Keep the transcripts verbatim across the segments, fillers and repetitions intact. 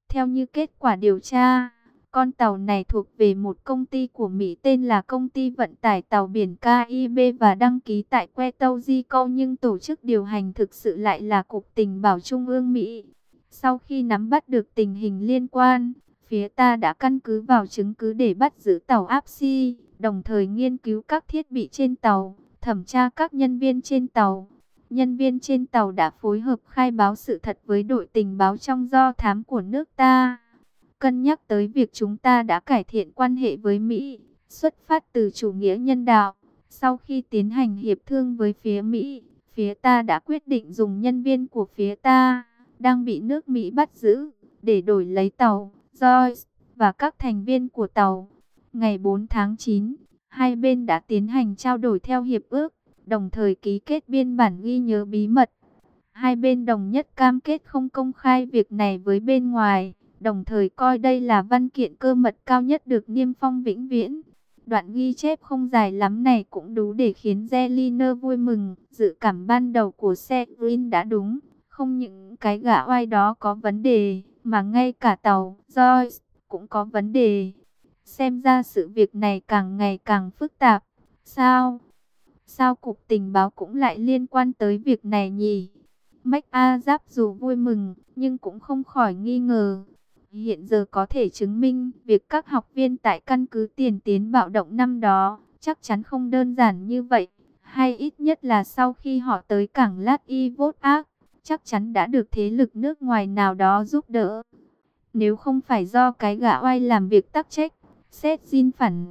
Theo như kết quả điều tra, con tàu này thuộc về một công ty của Mỹ tên là Công ty Vận tải Tàu biển ca i bê và đăng ký tại Puerto Rico, nhưng tổ chức điều hành thực sự lại là Cục Tình báo Trung ương Mỹ. Sau khi nắm bắt được tình hình liên quan, phía ta đã căn cứ vào chứng cứ để bắt giữ tàu ép xê, đồng thời nghiên cứu các thiết bị trên tàu, thẩm tra các nhân viên trên tàu. Nhân viên trên tàu đã phối hợp khai báo sự thật với đội tình báo trong do thám của nước ta. Cân nhắc tới việc chúng ta đã cải thiện quan hệ với Mỹ, xuất phát từ chủ nghĩa nhân đạo. Sau khi tiến hành hiệp thương với phía Mỹ, phía ta đã quyết định dùng nhân viên của phía ta, đang bị nước Mỹ bắt giữ, để đổi lấy tàu Joyce và các thành viên của tàu. Ngày bốn tháng chín, hai bên đã tiến hành trao đổi theo hiệp ước, đồng thời ký kết biên bản ghi nhớ bí mật. Hai bên đồng nhất cam kết không công khai việc này với bên ngoài, đồng thời coi đây là văn kiện cơ mật cao nhất được niêm phong vĩnh viễn. Đoạn ghi chép không dài lắm này cũng đủ để khiến Zeliner vui mừng. Dự cảm ban đầu của Severin đã đúng, không những cái gã oai đó có vấn đề, mà ngay cả tàu Joyce cũng có vấn đề. Xem ra sự việc này càng ngày càng phức tạp. Sao? Sao Cục Tình báo cũng lại liên quan tới việc này nhỉ? MacArthur dù vui mừng, nhưng cũng không khỏi nghi ngờ. Hiện giờ có thể chứng minh việc các học viên tại căn cứ tiền tiến bạo động năm đó chắc chắn không đơn giản như vậy. Hay ít nhất là sau khi họ tới cảng Lát Y Vốt Ác, chắc chắn đã được thế lực nước ngoài nào đó giúp đỡ. Nếu không phải do cái gã oai làm việc tắc trách, Seth Jin phản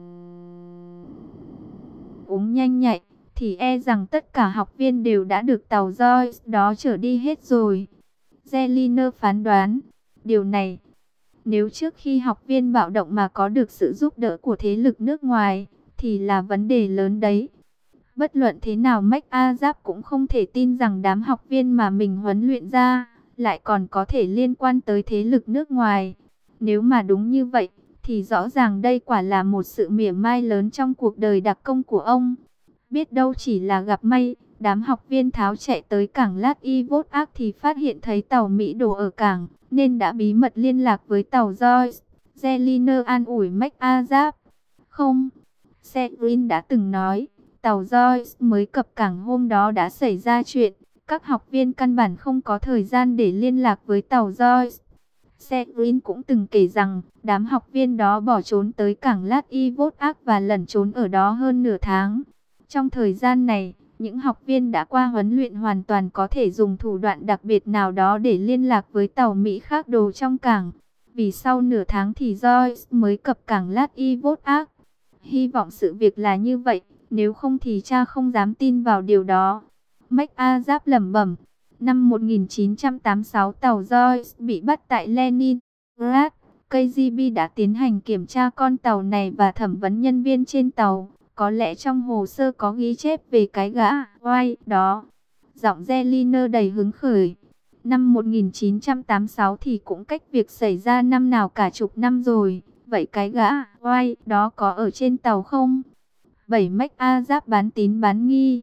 ứng nhanh nhạy, thì e rằng tất cả học viên đều đã được tàu Joyce đó chở đi hết rồi. Zeliner phán đoán, điều này, nếu trước khi học viên bạo động mà có được sự giúp đỡ của thế lực nước ngoài, thì là vấn đề lớn đấy. Bất luận thế nào MacArthur cũng không thể tin rằng đám học viên mà mình huấn luyện ra, lại còn có thể liên quan tới thế lực nước ngoài. Nếu mà đúng như vậy, thì rõ ràng đây quả là một sự mỉa mai lớn trong cuộc đời đặc công của ông. Biết đâu chỉ là gặp may, đám học viên tháo chạy tới cảng Lát Y Vốt Ác thì phát hiện thấy tàu Mỹ đổ ở cảng, nên đã bí mật liên lạc với tàu Joyce. Zeliner an ủi MacArthur. Không, Severin đã từng nói, tàu Joyce mới cập cảng hôm đó đã xảy ra chuyện. Các học viên căn bản không có thời gian để liên lạc với tàu Joyce. Severin cũng từng kể rằng, đám học viên đó bỏ trốn tới cảng Lát Y Vốt Ác và lẩn trốn ở đó hơn nửa tháng. Trong thời gian này, những học viên đã qua huấn luyện hoàn toàn có thể dùng thủ đoạn đặc biệt nào đó để liên lạc với tàu Mỹ khác đồ trong cảng. Vì sau nửa tháng thì Joyce mới cập cảng Lát Y Vốt Ác. Hy vọng sự việc là như vậy, nếu không thì cha không dám tin vào điều đó. MacArthur lẩm bẩm. Năm một nghìn chín trăm tám mươi sáu, tàu Joyce bị bắt tại Leningrad. ca giê bê đã tiến hành kiểm tra con tàu này và thẩm vấn nhân viên trên tàu. Có lẽ trong hồ sơ có ghi chép về cái gã oai đó. Giọng Zeliner đầy hứng khởi. Năm một nghìn chín trăm tám mươi sáu thì cũng cách việc xảy ra năm nào cả chục năm rồi. Vậy cái gã oai đó có ở trên tàu không? Bảy MacArthur bán tín bán nghi.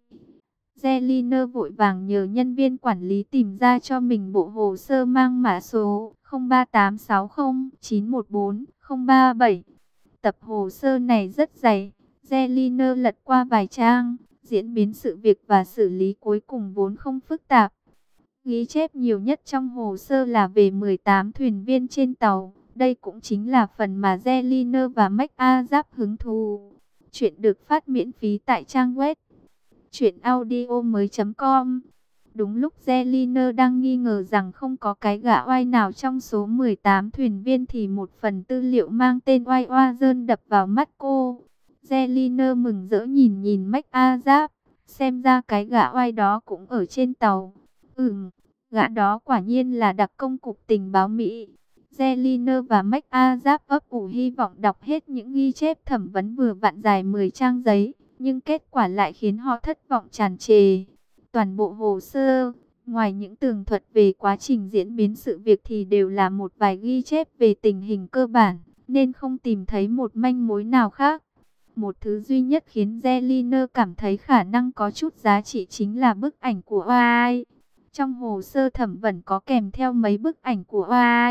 Zeliner vội vàng nhờ nhân viên quản lý tìm ra cho mình bộ hồ sơ mang mã số không ba tám sáu không chín một bốn không ba bảy. Tập hồ sơ này rất dày. Zeliner lật qua vài trang, diễn biến sự việc và xử lý cuối cùng vốn không phức tạp. Ghi chép nhiều nhất trong hồ sơ là về mười tám thuyền viên trên tàu. Đây cũng chính là phần mà Zeliner và MacArthur hứng thú. Chuyện được phát miễn phí tại trang web truyện audio mới chấm com. Đúng lúc Zeliner đang nghi ngờ rằng không có cái gã oai nào trong số mười tám thuyền viên thì một phần tư liệu mang tên Oai Oa Dơn đập vào mắt cô. Zeliner mừng rỡ nhìn nhìn MacArthur, xem ra cái gã oai đó cũng ở trên tàu. Ừm, gã đó quả nhiên là đặc công cục tình báo Mỹ. Zeliner và MacArthur ấp ủ hy vọng đọc hết những ghi chép thẩm vấn vừa vặn dài mười trang giấy, nhưng kết quả lại khiến họ thất vọng tràn trề. Toàn bộ hồ sơ, ngoài những tường thuật về quá trình diễn biến sự việc thì đều là một vài ghi chép về tình hình cơ bản, nên không tìm thấy một manh mối nào khác. Một thứ duy nhất khiến Zeliner cảm thấy khả năng có chút giá trị chính là bức ảnh của Oai. Trong hồ sơ thẩm vấn có kèm theo mấy bức ảnh của Oai,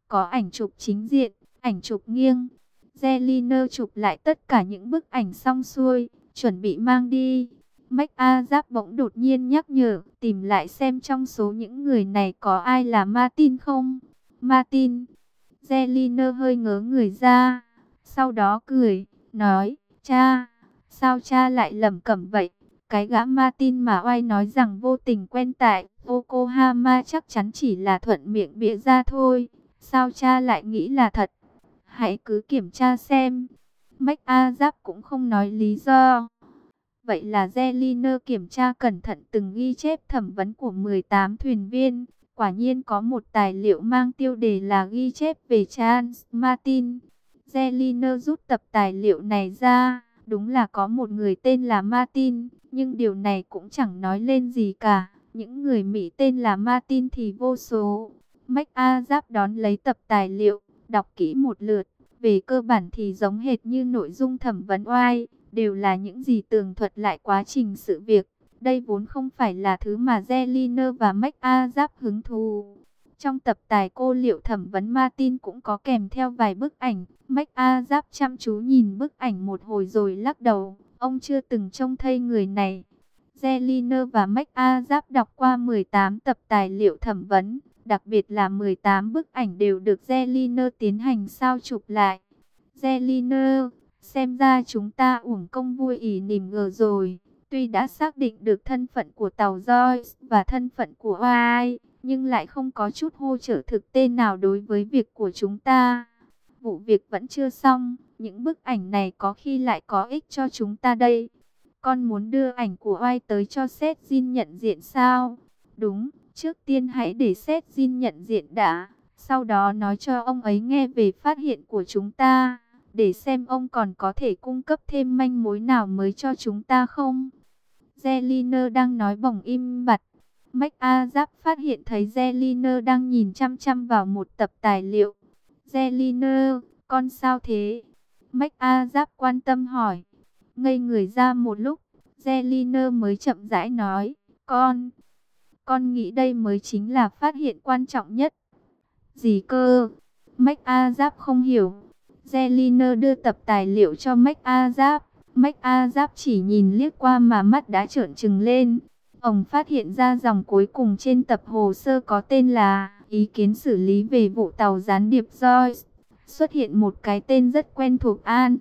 có ảnh chụp chính diện, ảnh chụp nghiêng. Zeliner chụp lại tất cả những bức ảnh xong xuôi, chuẩn bị mang đi. MacArthur bỗng đột nhiên nhắc nhở, tìm lại xem trong số những người này có ai là Martin không. Martin. Zeliner hơi ngớ người ra, sau đó cười, nói, cha, sao cha lại lẩm cẩm vậy? Cái gã Martin mà oai nói rằng vô tình quen tại Yokohama chắc chắn chỉ là thuận miệng bịa ra thôi. Sao cha lại nghĩ là thật? Hãy cứ kiểm tra xem. MacArthur cũng không nói lý do. Vậy là Zeliner kiểm tra cẩn thận từng ghi chép thẩm vấn của mười tám thuyền viên. Quả nhiên có một tài liệu mang tiêu đề là ghi chép về Charles Martin. Zeliner rút tập tài liệu này ra. Đúng là có một người tên là Martin, nhưng điều này cũng chẳng nói lên gì cả. Những người Mỹ tên là Martin thì vô số. MacArthur đón lấy tập tài liệu, đọc kỹ một lượt. Về cơ bản thì giống hệt như nội dung thẩm vấn oai, đều là những gì tường thuật lại quá trình sự việc. Đây vốn không phải là thứ mà Zeliner và MacArthur hứng thú. Trong tập tài cô liệu thẩm vấn Martin cũng có kèm theo vài bức ảnh. MacArthur chăm chú nhìn bức ảnh một hồi rồi lắc đầu. Ông chưa từng trông thấy người này. Zeliner và MacArthur đọc qua mười tám tập tài liệu thẩm vấn. Đặc biệt là mười tám bức ảnh đều được Zeliner tiến hành sao chụp lại. Zeliner, xem ra chúng ta uổng công vui ỉ nỉm ngờ rồi. Tuy đã xác định được thân phận của tàu Joyce và thân phận của Oai, nhưng lại không có chút hỗ trợ thực tế nào đối với việc của chúng ta. Vụ việc vẫn chưa xong, những bức ảnh này có khi lại có ích cho chúng ta đây. Con muốn đưa ảnh của Oai tới cho Seth Jin nhận diện sao? Đúng, trước tiên hãy để Seth Jin nhận diện đã, sau đó nói cho ông ấy nghe về phát hiện của chúng ta, để xem ông còn có thể cung cấp thêm manh mối nào mới cho chúng ta không. Zeliner đang nói bỗng im bặt. MacArthur phát hiện thấy Zeliner đang nhìn chăm chăm vào một tập tài liệu. Zeliner, con sao thế? MacArthur quan tâm hỏi. Ngây người ra một lúc, Zeliner mới chậm rãi nói, con, con nghĩ đây mới chính là phát hiện quan trọng nhất. Gì cơ? MacArthur không hiểu. Zeliner đưa tập tài liệu cho MacArthur. MacArthur chỉ nhìn liếc qua mà mắt đã trợn trừng lên. Ông phát hiện ra dòng cuối cùng trên tập hồ sơ có tên là ý kiến xử lý về vụ tàu gián điệp Joyce. Xuất hiện một cái tên rất quen thuộc An.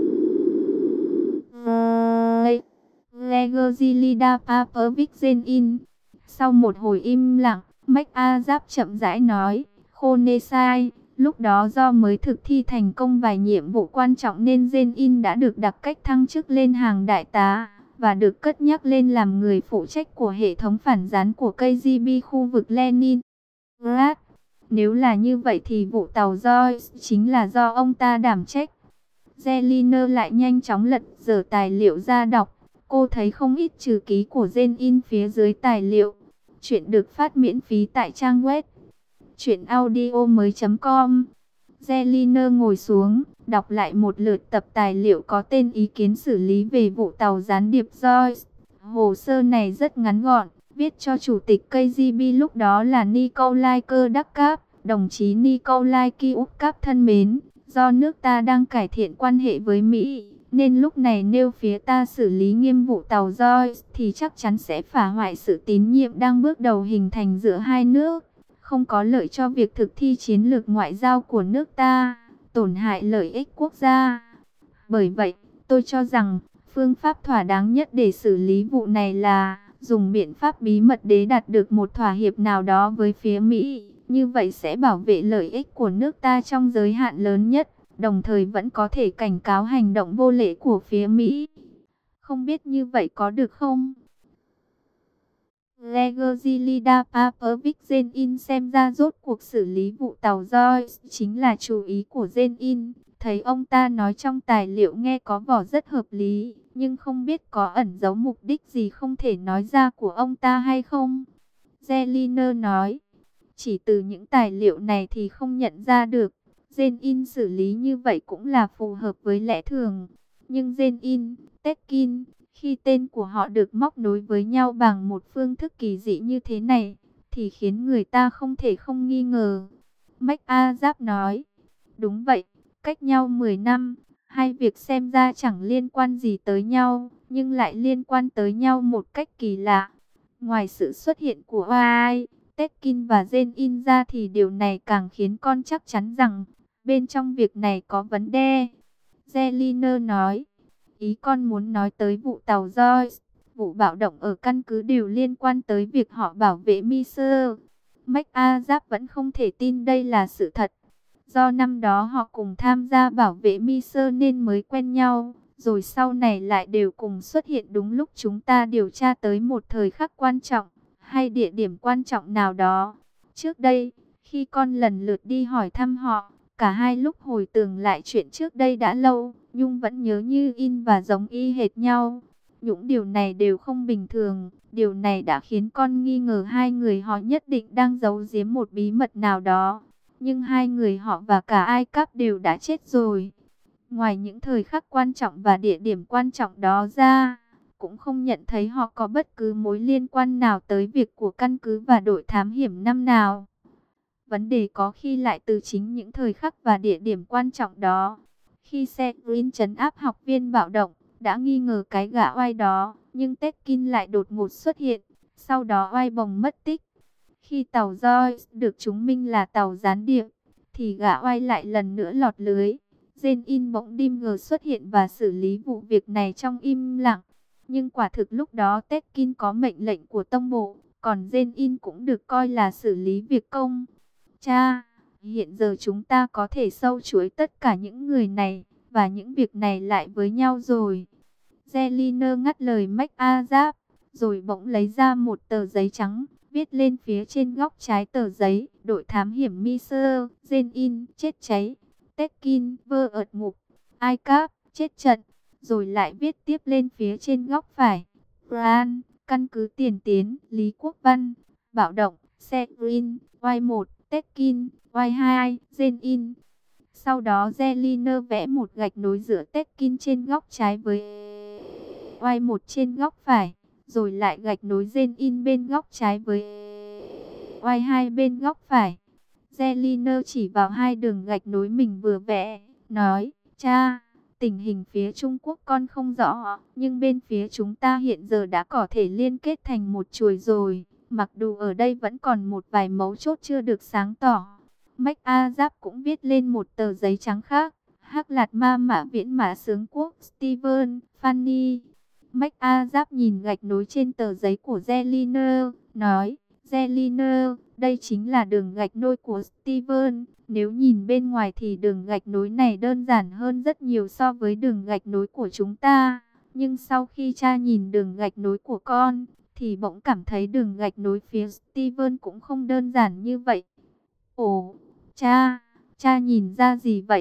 Legozilida Papovic Zenin. Sau một hồi im lặng, MacArthur chậm rãi nói, Khonesai, lúc đó do mới thực thi thành công vài nhiệm vụ quan trọng nên Zenin đã được đặc cách thăng chức lên hàng đại tá, và được cất nhắc lên làm người phụ trách của hệ thống phản gián của ca giê bê khu vực Leningrad. Nếu là như vậy thì vụ tàu Joyce chính là do ông ta đảm trách. Zeliner lại nhanh chóng lật dở tài liệu ra đọc. Cô thấy không ít chữ ký của Zenin phía dưới tài liệu. Chuyện được phát miễn phí tại trang web truyện audio mới chấm com. Zeliner ngồi xuống, đọc lại một lượt tập tài liệu có tên ý kiến xử lý về vụ tàu gián điệp Joyce. Hồ sơ này rất ngắn gọn, viết cho chủ tịch ca giê bê lúc đó là Nikolai Kurdakov. Đồng chí Nikolai Kurdakov thân mến, do nước ta đang cải thiện quan hệ với Mỹ, nên lúc này nếu phía ta xử lý nghiêm vụ tàu Joyce thì chắc chắn sẽ phá hoại sự tín nhiệm đang bước đầu hình thành giữa hai nước, không có lợi cho việc thực thi chiến lược ngoại giao của nước ta, tổn hại lợi ích quốc gia. Bởi vậy, tôi cho rằng phương pháp thỏa đáng nhất để xử lý vụ này là dùng biện pháp bí mật để đạt được một thỏa hiệp nào đó với phía Mỹ. Như vậy sẽ bảo vệ lợi ích của nước ta trong giới hạn lớn nhất, đồng thời vẫn có thể cảnh cáo hành động vô lễ của phía Mỹ. Không biết như vậy có được không? Legozilida Papovic Zenin xem ra rốt cuộc xử lý vụ tàu Joyce chính là chú ý của Zenin. Thấy ông ta nói trong tài liệu nghe có vỏ rất hợp lý, nhưng không biết có ẩn giấu mục đích gì không thể nói ra của ông ta hay không. Zeliner nói, chỉ từ những tài liệu này thì không nhận ra được. Zenin xử lý như vậy cũng là phù hợp với lẽ thường. Nhưng Zenin, Tekin, khi tên của họ được móc nối với nhau bằng một phương thức kỳ dị như thế này, thì khiến người ta không thể không nghi ngờ. Mách A Giáp nói. Đúng vậy, cách nhau mười năm, hai việc xem ra chẳng liên quan gì tới nhau, nhưng lại liên quan tới nhau một cách kỳ lạ. Ngoài sự xuất hiện của Oai, Tekin và Jin ra thì điều này càng khiến con chắc chắn rằng bên trong việc này có vấn đề. Zeliner nói, ý con muốn nói tới vụ tàu Joyce, vụ bạo động ở căn cứ đều liên quan tới việc họ bảo vệ Miser. Mách A Giáp vẫn không thể tin đây là sự thật. Do năm đó họ cùng tham gia bảo vệ Miser nên mới quen nhau, rồi sau này lại đều cùng xuất hiện đúng lúc chúng ta điều tra tới một thời khắc quan trọng, hay địa điểm quan trọng nào đó. Trước đây, khi con lần lượt đi hỏi thăm họ, cả hai lúc hồi tưởng lại chuyện trước đây đã lâu, Nhung vẫn nhớ như in và giống y hệt nhau. Những điều này đều không bình thường, điều này đã khiến con nghi ngờ hai người họ nhất định đang giấu giếm một bí mật nào đó. Nhưng hai người họ và cả Ai Cập đều đã chết rồi. Ngoài những thời khắc quan trọng và địa điểm quan trọng đó ra, cũng không nhận thấy họ có bất cứ mối liên quan nào tới việc của căn cứ và đội thám hiểm năm nào. Vấn đề có khi lại từ chính những thời khắc và địa điểm quan trọng đó. Khi xe Green trấn áp học viên bạo động, đã nghi ngờ cái gã oai đó, nhưng Tekin lại đột ngột xuất hiện, sau đó oai bồng mất tích. Khi tàu Joyce được chứng minh là tàu gián điệp, thì gã oai lại lần nữa lọt lưới. Jin bỗng Dimger xuất hiện và xử lý vụ việc này trong im lặng. Nhưng quả thực lúc đó Tekin có mệnh lệnh của tông bộ, còn Jin cũng được coi là xử lý việc công. Cha, hiện giờ chúng ta có thể sâu chuỗi tất cả những người này và những việc này lại với nhau rồi. Zeliner ngắt lời Mách A Giáp, rồi bỗng lấy ra một tờ giấy trắng, viết lên phía trên góc trái tờ giấy, đội thám hiểm Miser, Jin chết cháy, Tekin vơ ợt ngục, Ai Cập chết trận, rồi lại viết tiếp lên phía trên góc phải, Bran, căn cứ tiền tiến, Lý Quốc Văn, bạo động, xe Green, Y một, Tekin, Y hai, Jin. Sau đó Zeliner vẽ một gạch nối giữa Tekin trên góc trái với Y một trên góc phải, rồi lại gạch nối Jin bên góc trái với Y hai bên góc phải. Zeliner chỉ vào hai đường gạch nối mình vừa vẽ, nói, cha, tình hình phía Trung Quốc con không rõ, nhưng bên phía chúng ta hiện giờ đã có thể liên kết thành một chuỗi rồi, mặc dù ở đây vẫn còn một vài mấu chốt chưa được sáng tỏ. Mách A Giáp cũng viết lên một tờ giấy trắng khác, Hắc Lạt Ma Mã Viễn Mã Sướng Quốc, Steven, Fanny. Mách A Giáp nhìn gạch nối trên tờ giấy của Zeliner, nói, Zeliner, đây chính là đường gạch nối của Steven. Nếu nhìn bên ngoài thì đường gạch nối này đơn giản hơn rất nhiều so với đường gạch nối của chúng ta. Nhưng sau khi cha nhìn đường gạch nối của con, thì bỗng cảm thấy đường gạch nối phía Steven cũng không đơn giản như vậy. Ồ, cha, cha nhìn ra gì vậy?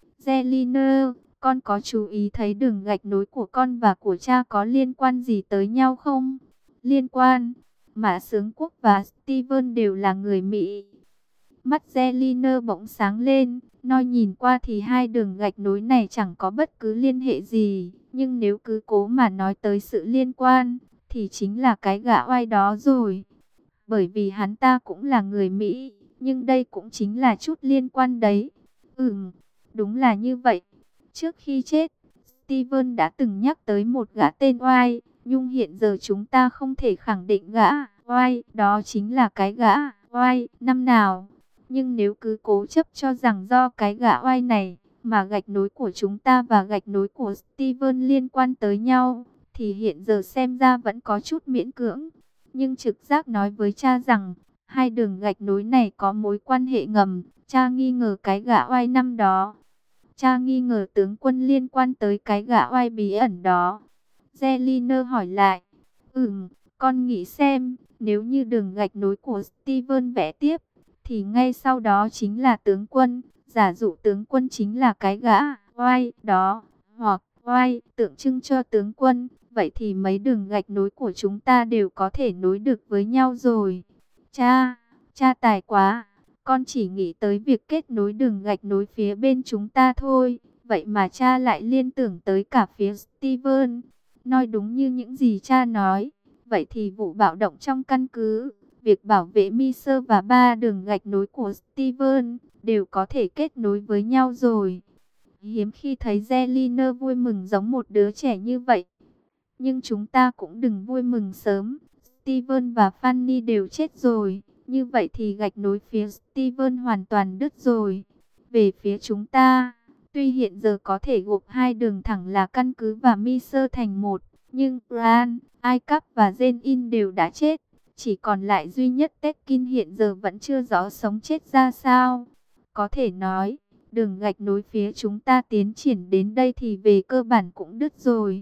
Zeliner, con có chú ý thấy đường gạch nối của con và của cha có liên quan gì tới nhau không? Liên quan, Mã Sướng Quốc và Steven đều là người Mỹ. Mắt Zeliner bỗng sáng lên, nói nhìn qua thì hai đường gạch nối này chẳng có bất cứ liên hệ gì. Nhưng nếu cứ cố mà nói tới sự liên quan, thì chính là cái gã oai đó rồi. Bởi vì hắn ta cũng là người Mỹ, nhưng đây cũng chính là chút liên quan đấy. Ừm, đúng là như vậy. Trước khi chết, Steven đã từng nhắc tới một gã tên oai, nhưng hiện giờ chúng ta không thể khẳng định gã oai đó chính là cái gã oai năm nào. Nhưng nếu cứ cố chấp cho rằng do cái gã oai này mà gạch nối của chúng ta và gạch nối của Steven liên quan tới nhau, thì hiện giờ xem ra vẫn có chút miễn cưỡng. Nhưng trực giác nói với cha rằng hai đường gạch nối này có mối quan hệ ngầm. Cha nghi ngờ cái gã oai năm đó. Cha nghi ngờ tướng quân liên quan tới cái gã oai bí ẩn đó. Zeliner hỏi lại. Ừm, con nghĩ xem, nếu như đường gạch nối của Steven vẽ tiếp, thì ngay sau đó chính là tướng quân. Giả dụ tướng quân chính là cái gã oai đó, hoặc oai tượng trưng cho tướng quân. Vậy thì mấy đường gạch nối của chúng ta đều có thể nối được với nhau rồi. Cha, cha tài quá. Con chỉ nghĩ tới việc kết nối đường gạch nối phía bên chúng ta thôi. Vậy mà cha lại liên tưởng tới cả phía Steven. Nói đúng như những gì cha nói. Vậy thì vụ bạo động trong căn cứ việc bảo vệ Miser và ba đường gạch nối của Steven đều có thể kết nối với nhau rồi. Hiếm khi thấy Zelina vui mừng giống một đứa trẻ như vậy. Nhưng chúng ta cũng đừng vui mừng sớm. Steven và Fanny đều chết rồi. Như vậy thì gạch nối phía Steven hoàn toàn đứt rồi. Về phía chúng ta, tuy hiện giờ có thể gộp hai đường thẳng là căn cứ và Miser thành một, nhưng Bran, Icap và Zenin đều đã chết. Chỉ còn lại duy nhất Tekin hiện giờ vẫn chưa rõ sống chết ra sao. Có thể nói, đường gạch nối phía chúng ta tiến triển đến đây thì về cơ bản cũng đứt rồi.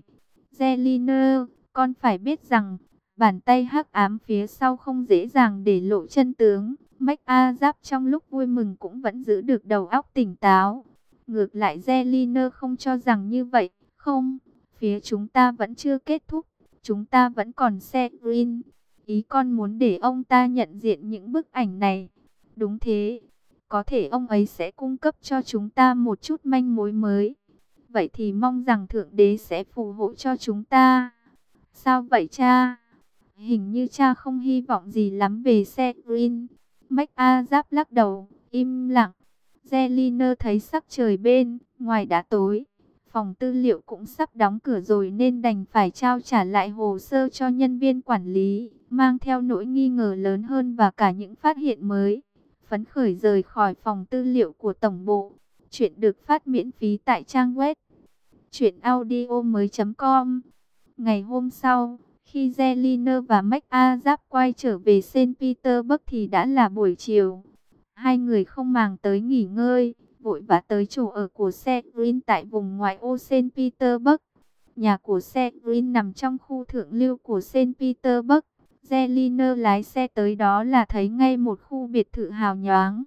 Zelina, con phải biết rằng, bàn tay hắc ám phía sau không dễ dàng để lộ chân tướng. MacAzap trong lúc vui mừng cũng vẫn giữ được đầu óc tỉnh táo. Ngược lại Zelina không cho rằng như vậy. Không, phía chúng ta vẫn chưa kết thúc. Chúng ta vẫn còn xe Green. Ý con muốn để ông ta nhận diện những bức ảnh này. Đúng thế. Có thể ông ấy sẽ cung cấp cho chúng ta một chút manh mối mới. Vậy thì mong rằng Thượng Đế sẽ phù hộ cho chúng ta. Sao vậy cha? Hình như cha không hy vọng gì lắm về xe Green. MacAzap lắc đầu, im lặng. Zelina thấy sắc trời bên ngoài đã tối. Phòng tư liệu cũng sắp đóng cửa rồi nên đành phải trao trả lại hồ sơ cho nhân viên quản lý, mang theo nỗi nghi ngờ lớn hơn và cả những phát hiện mới. Phấn khởi rời khỏi phòng tư liệu của tổng bộ. Chuyện được phát miễn phí tại trang web truyện audio mới chấm com. Ngày hôm sau, khi Zelina và MacAzap quay trở về Saint Petersburg thì đã là buổi chiều. Hai người không màng tới nghỉ ngơi, vội vã tới chỗ ở của Severin tại vùng ngoại ô Saint Petersburg. Nhà của Severin nằm trong khu thượng lưu của Saint Petersburg. Zelina lái xe tới đó là thấy ngay một khu biệt thự hào nhoáng.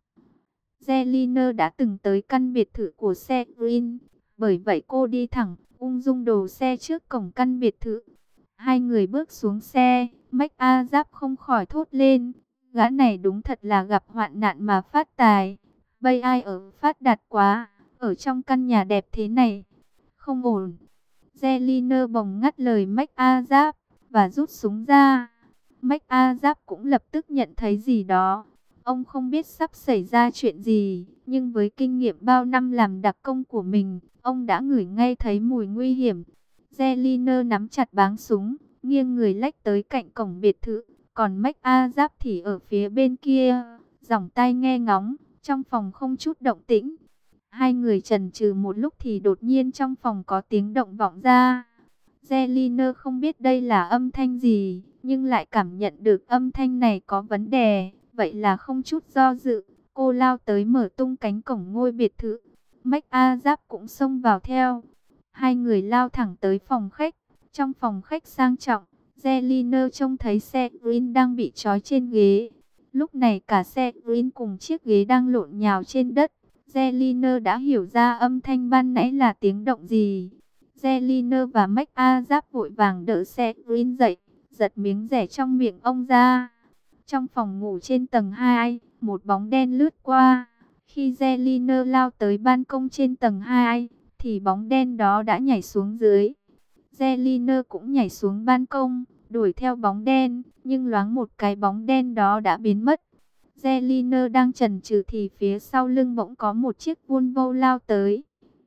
Zelina đã từng tới căn biệt thự của Severin, bởi vậy cô đi thẳng, ung dung đổ xe trước cổng căn biệt thự. Hai người bước xuống xe, MacAzap không khỏi thốt lên. Gã này đúng thật là gặp hoạn nạn mà phát tài. Bây ai ở phát đạt quá, ở trong căn nhà đẹp thế này. Không ổn. Zelina bồng ngắt lời MacAzap và rút súng ra. MacAzap cũng lập tức nhận thấy gì đó. Ông không biết sắp xảy ra chuyện gì, nhưng với kinh nghiệm bao năm làm đặc công của mình, ông đã ngửi ngay thấy mùi nguy hiểm. Zelina nắm chặt báng súng, nghiêng người lách tới cạnh cổng biệt thự, còn MacAzap thì ở phía bên kia, giỏng tai nghe ngóng, trong phòng không chút động tĩnh. Hai người chần chừ một lúc thì đột nhiên trong phòng có tiếng động vọng ra. Zelina không biết đây là âm thanh gì, nhưng lại cảm nhận được âm thanh này có vấn đề, vậy là không chút do dự, cô lao tới mở tung cánh cổng ngôi biệt thự. MacAzap cũng xông vào theo. Hai người lao thẳng tới phòng khách. Trong phòng khách sang trọng, Zelina trông thấy xe Green đang bị trói trên ghế. Lúc này cả xe Green cùng chiếc ghế đang lộn nhào trên đất. Zelina đã hiểu ra âm thanh ban nãy là tiếng động gì. Zelina và MacAzap vội vàng đỡ xe Green dậy, giật miếng rẻ trong miệng ông ra. Trong phòng ngủ trên tầng hai, một bóng đen lướt qua. Khi Zelina lao tới ban công trên tầng hai, thì bóng đen đó đã nhảy xuống dưới. Zelina cũng nhảy xuống ban công, đuổi theo bóng đen, nhưng loáng một cái bóng đen đó đã biến mất. Zelina đang chần chừ thì phía sau lưng bỗng có một chiếc Volvo lao tới.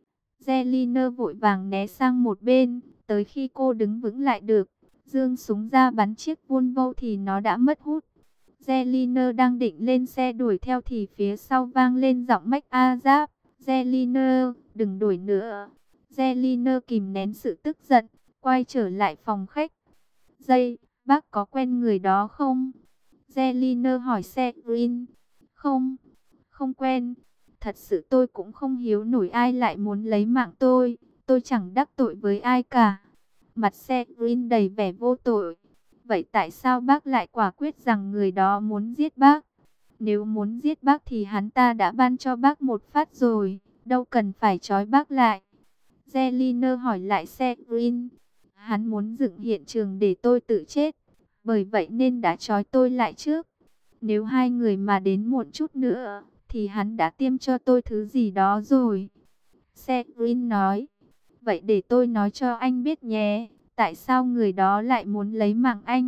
Zelina vội vàng né sang một bên, tới khi cô đứng vững lại được, giương súng ra bắn chiếc Volvo thì nó đã mất hút. Zelina đang định lên xe đuổi theo thì phía sau vang lên giọng MacAzap. Zelina, đừng đuổi nữa. Zelina kìm nén sự tức giận, quay trở lại phòng khách. Dây, bác có quen người đó không? Zelina hỏi Severin. Không, không quen. Thật sự tôi cũng không hiểu nổi ai lại muốn lấy mạng tôi. Tôi chẳng đắc tội với ai cả. Mặt Severin đầy vẻ vô tội. Vậy tại sao bác lại quả quyết rằng người đó muốn giết bác? Nếu muốn giết bác thì hắn ta đã ban cho bác một phát rồi, đâu cần phải trói bác lại. Zelina hỏi lại Severin. Hắn muốn dựng hiện trường để tôi tự chết, bởi vậy nên đã trói tôi lại trước. Nếu hai người mà đến muộn chút nữa, thì hắn đã tiêm cho tôi thứ gì đó rồi. Severin nói. Vậy để tôi nói cho anh biết nhé, tại sao người đó lại muốn lấy mạng anh?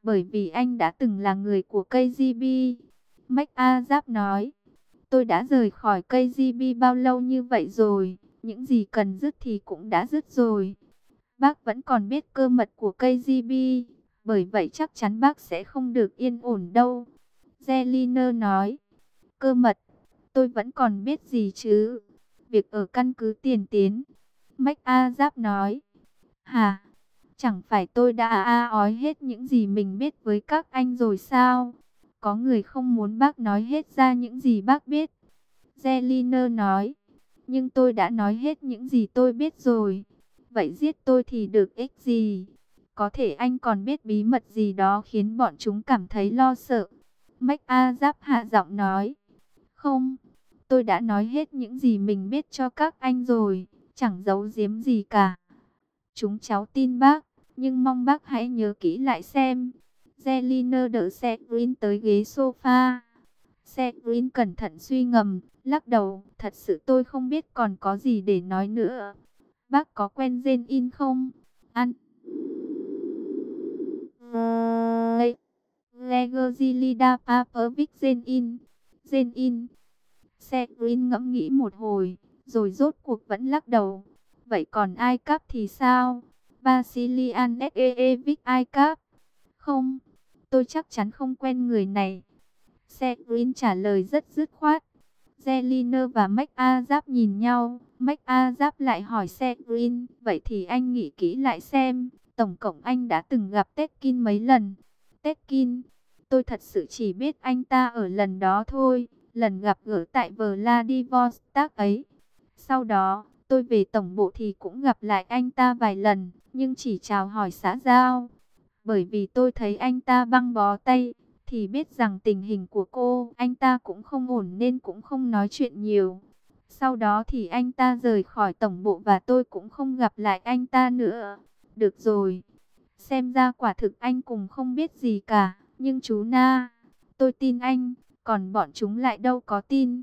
bởi vì anh đã từng là người của ca giê bê. McAdams nói, tôi đã rời khỏi ca giê bê bao lâu như vậy rồi, những gì cần dứt thì cũng đã dứt rồi. Bác vẫn còn biết cơ mật của ca giê bê, bởi vậy chắc chắn bác sẽ không được yên ổn đâu. Zeliner nói, cơ mật, tôi vẫn còn biết gì chứ, việc ở căn cứ tiền tiến. McAdams nói, hả, chẳng phải tôi đã a ói hết những gì mình biết với các anh rồi sao? Có người không muốn bác nói hết ra những gì bác biết. Zeliner nói, nhưng tôi đã nói hết những gì tôi biết rồi. Vậy giết tôi thì được ích gì? Có thể anh còn biết bí mật gì đó khiến bọn chúng cảm thấy lo sợ. McAdams hạ giọng nói, không, tôi đã nói hết những gì mình biết cho các anh rồi, chẳng giấu giếm gì cả. Chúng cháu tin bác, nhưng mong bác hãy nhớ kỹ lại xem. Zeliner đỡ Severin tới ghế sofa. Severin cẩn thận suy ngẫm, lắc đầu, thật sự tôi không biết còn có gì để nói nữa. Bác có quen Jane In không? Ăn. Legazilida Papovic Jane In. Jane In. Severin ngẫm nghĩ một hồi, rồi rốt cuộc vẫn lắc đầu. Vậy còn Ai Cập thì sao? Basilian Eevic Ai Cập? Không, tôi chắc chắn không quen người này. Severin trả lời rất dứt khoát. Zeliner và McAdams nhìn nhau. McAdams lại hỏi Severin, vậy thì anh nghĩ kỹ lại xem, tổng cộng anh đã từng gặp Tekin mấy lần? Tekin, tôi thật sự chỉ biết anh ta ở lần đó thôi, lần gặp gỡ tại Vladivostok ấy. Sau đó, tôi về tổng bộ thì cũng gặp lại anh ta vài lần, nhưng chỉ chào hỏi xã giao. Bởi vì tôi thấy anh ta băng bó tay, thì biết rằng tình hình của cô, anh ta cũng không ổn nên cũng không nói chuyện nhiều. Sau đó thì anh ta rời khỏi tổng bộ và tôi cũng không gặp lại anh ta nữa. Được rồi, xem ra quả thực anh cùng không biết gì cả, nhưng chú Na, tôi tin anh, còn bọn chúng lại đâu có tin.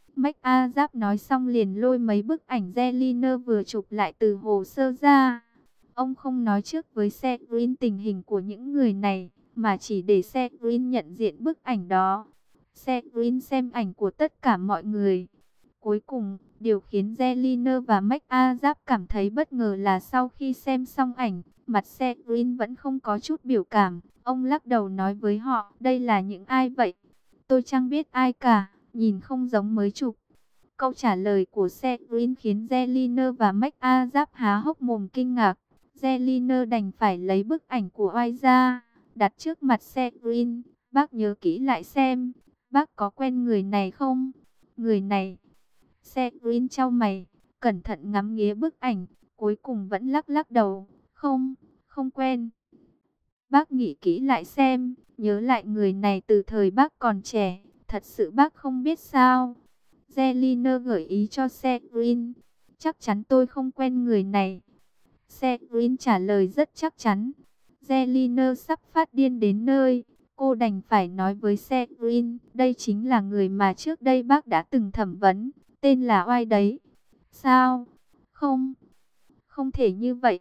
McAdams nói xong liền lôi mấy bức ảnh Zeliner vừa chụp lại từ hồ sơ ra. Ông không nói trước với Severin tình hình của những người này, mà chỉ để Severin nhận diện bức ảnh đó. Severin xem ảnh của tất cả mọi người. Cuối cùng, điều khiến Zeliner và McAdams cảm thấy bất ngờ là sau khi xem xong ảnh, mặt Severin vẫn không có chút biểu cảm. Ông lắc đầu nói với họ, đây là những ai vậy? Tôi chẳng biết ai cả, nhìn không giống mới chụp. Câu trả lời của Severin khiến Zeliner và McAdams há hốc mồm kinh ngạc. Zeliner đành phải lấy bức ảnh của Oai ra, đặt trước mặt Severin. Bác nhớ kỹ lại xem, bác có quen người này không? Người này. Severin chau mày, cẩn thận ngắm nghía bức ảnh, cuối cùng vẫn lắc lắc đầu. Không, không quen. Bác nghĩ kỹ lại xem, nhớ lại người này từ thời bác còn trẻ, thật sự bác không biết sao? Zeliner gợi ý cho Severin, chắc chắn tôi không quen người này. Severin trả lời rất chắc chắn. Zeliner sắp phát điên đến nơi, cô đành phải nói với Severin, đây chính là người mà trước đây bác đã từng thẩm vấn, tên là Oai đấy. Sao? Không, không thể như vậy.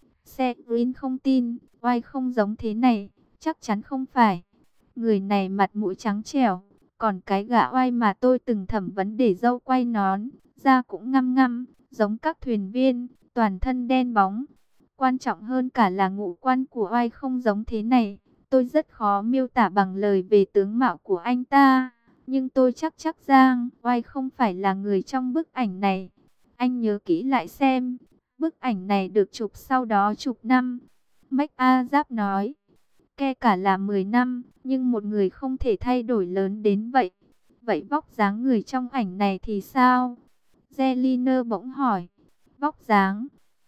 Severin không tin, Oai không giống thế này, chắc chắn không phải. Người này mặt mũi trắng trẻo, còn cái gã Oai mà tôi từng thẩm vấn để râu quay nón, da cũng ngăm ngăm, giống các thuyền viên, toàn thân đen bóng. Quan trọng hơn cả là ngũ quan của Oai không giống thế này. Tôi rất khó miêu tả bằng lời về tướng mạo của anh ta, nhưng tôi chắc chắc rằng Oai không phải là người trong bức ảnh này. Anh nhớ kỹ lại xem, bức ảnh này được chụp sau đó chục năm. McAdams nói, kể cả là mười năm, nhưng một người không thể thay đổi lớn đến vậy. Vậy vóc dáng người trong ảnh này thì sao? Zeliner bỗng hỏi. Vóc dáng?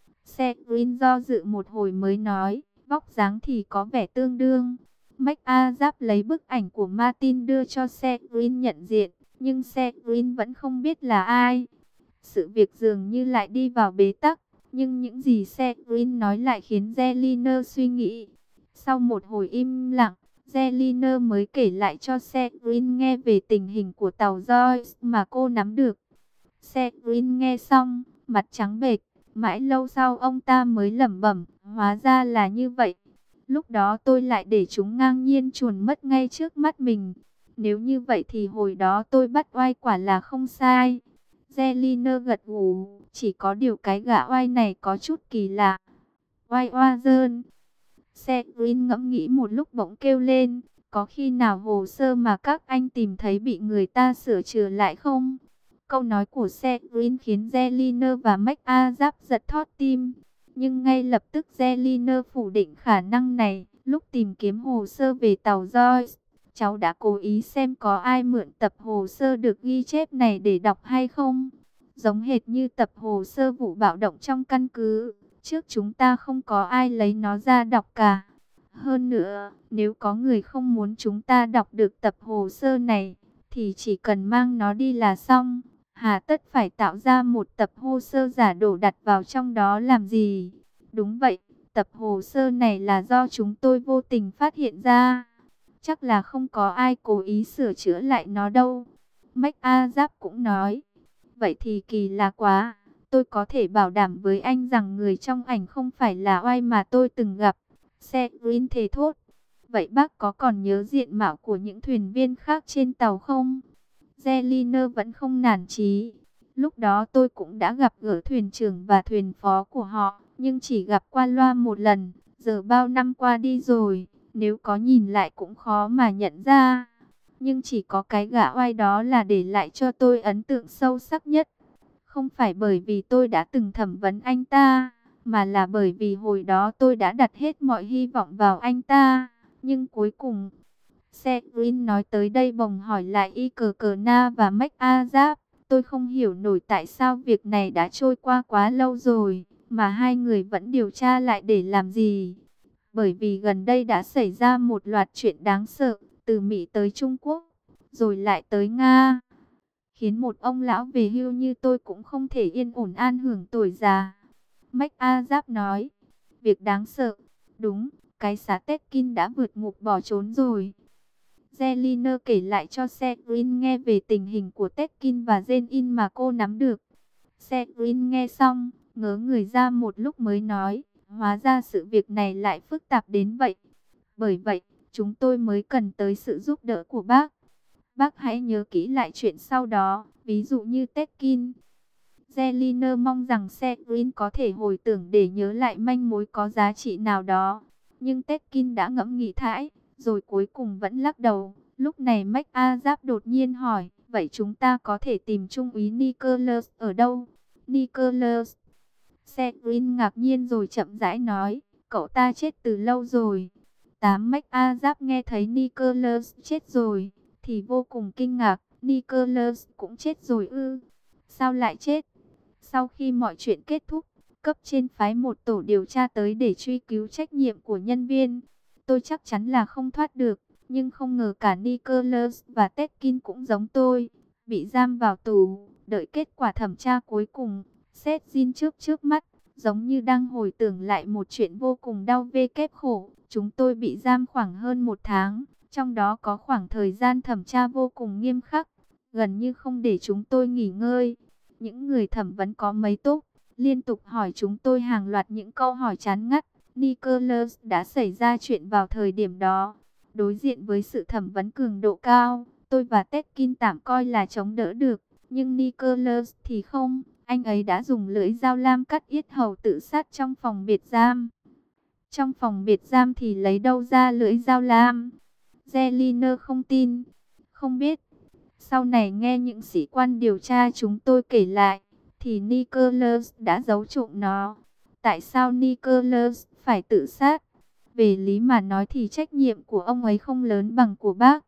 Severin do dự một hồi mới nói, vóc dáng thì có vẻ tương đương. McAdams lấy bức ảnh của Martin đưa cho Severin nhận diện, nhưng Severin vẫn không biết là ai. Sự việc dường như lại đi vào bế tắc, nhưng những gì Severin nói lại khiến Zeliner suy nghĩ. Sau một hồi im lặng, Zeliner mới kể lại cho Severin nghe về tình hình của tàu Joyce mà cô nắm được. Severin nghe xong, mặt trắng bệch, mãi lâu sau ông ta mới lẩm bẩm, hóa ra là như vậy. Lúc đó tôi lại để chúng ngang nhiên chuồn mất ngay trước mắt mình. Nếu như vậy thì hồi đó tôi bắt oai quả là không sai. Zelina gật gù, chỉ có điều cái gã oai này có chút kỳ lạ. Oai oa dơn. Sedwin ngẫm nghĩ một lúc bỗng kêu lên, có khi nào hồ sơ mà các anh tìm thấy bị người ta sửa chữa lại không? Câu nói của Sedwin khiến Zelina và McAzap giật thót tim. Nhưng ngay lập tức Zelina phủ định khả năng này. Lúc tìm kiếm hồ sơ về tàu Joyce, cháu đã cố ý xem có ai mượn tập hồ sơ được ghi chép này để đọc hay không. Giống hệt như tập hồ sơ vụ bạo động trong căn cứ. Trước chúng ta không có ai lấy nó ra đọc cả. Hơn nữa, nếu có người không muốn chúng ta đọc được tập hồ sơ này, thì chỉ cần mang nó đi là xong. Hà tất phải tạo ra một tập hồ sơ giả đổ đặt vào trong đó làm gì? Đúng vậy, tập hồ sơ này là do chúng tôi vô tình phát hiện ra. Chắc là không có ai cố ý sửa chữa lại nó đâu. McAzap cũng nói. Vậy thì kỳ lạ quá. Tôi có thể bảo đảm với anh rằng người trong ảnh không phải là oai mà tôi từng gặp. Sedwin thề thốt. Vậy bác có còn nhớ diện mạo của những thuyền viên khác trên tàu không? Zelina vẫn không nản chí. Lúc đó tôi cũng đã gặp gỡ thuyền trưởng và thuyền phó của họ, nhưng chỉ gặp qua loa một lần. Giờ bao năm qua đi rồi, nếu có nhìn lại cũng khó mà nhận ra. Nhưng chỉ có cái gã oai đó là để lại cho tôi ấn tượng sâu sắc nhất. Không phải bởi vì tôi đã từng thẩm vấn anh ta, mà là bởi vì hồi đó tôi đã đặt hết mọi hy vọng vào anh ta. Nhưng cuối cùng, Sedwin nói tới đây bỗng hỏi lại Y Cờ Cờ Na và McAzap. Tôi không hiểu nổi tại sao việc này đã trôi qua quá lâu rồi, mà hai người vẫn điều tra lại để làm gì. Bởi vì gần đây đã xảy ra một loạt chuyện đáng sợ, từ Mỹ tới Trung Quốc, rồi lại tới Nga. Khiến một ông lão về hưu như tôi cũng không thể yên ổn an hưởng tuổi già. McAzap nói, việc đáng sợ, đúng, cái xá Tetkin đã vượt ngục bỏ trốn rồi. Zelina kể lại cho Sedwin nghe về tình hình của Tetkin và Jane-in mà cô nắm được. Sedwin nghe xong, ngớ người ra một lúc mới nói, hóa ra sự việc này lại phức tạp đến vậy. Bởi vậy, chúng tôi mới cần tới sự giúp đỡ của bác. Bác hãy nhớ kỹ lại chuyện sau đó, ví dụ như Tetkin. Zelina mong rằng Sedwin có thể hồi tưởng để nhớ lại manh mối có giá trị nào đó. Nhưng Tetkin đã ngẫm nghĩ thãi, rồi cuối cùng vẫn lắc đầu. Lúc này McAzap đột nhiên hỏi, vậy chúng ta có thể tìm Trung úy Nicholas ở đâu? Nicholas. Sedwin ngạc nhiên rồi chậm rãi nói, cậu ta chết từ lâu rồi. Tám McAzap nghe thấy Nicholas chết rồi, thì vô cùng kinh ngạc. Nicholas cũng chết rồi ư? Sao lại chết? Sau khi mọi chuyện kết thúc, cấp trên phái một tổ điều tra tới để truy cứu trách nhiệm của nhân viên. Tôi chắc chắn là không thoát được, nhưng không ngờ cả Nicholas và Tetkin cũng giống tôi, bị giam vào tù, đợi kết quả thẩm tra cuối cùng. Seth Jin trước trước mắt, giống như đang hồi tưởng lại một chuyện vô cùng đau vê kép khổ. Chúng tôi bị giam khoảng hơn một tháng, trong đó có khoảng thời gian thẩm tra vô cùng nghiêm khắc, gần như không để chúng tôi nghỉ ngơi. Những người thẩm vấn có mấy tốt, liên tục hỏi chúng tôi hàng loạt những câu hỏi chán ngắt. Nicholas đã xảy ra chuyện vào thời điểm đó. Đối diện với sự thẩm vấn cường độ cao, tôi và Tetkin tạm coi là chống đỡ được. Nhưng Nicholas thì không, anh ấy đã dùng lưỡi dao lam cắt yết hầu tự sát trong phòng biệt giam. Trong phòng biệt giam thì lấy đâu ra lưỡi dao lam? Zelina không tin, không biết. Sau này nghe những sĩ quan điều tra chúng tôi kể lại, thì Nicholas đã giấu trộm nó. Tại sao Nicholas phải tự sát? Về lý mà nói thì trách nhiệm của ông ấy không lớn bằng của bác.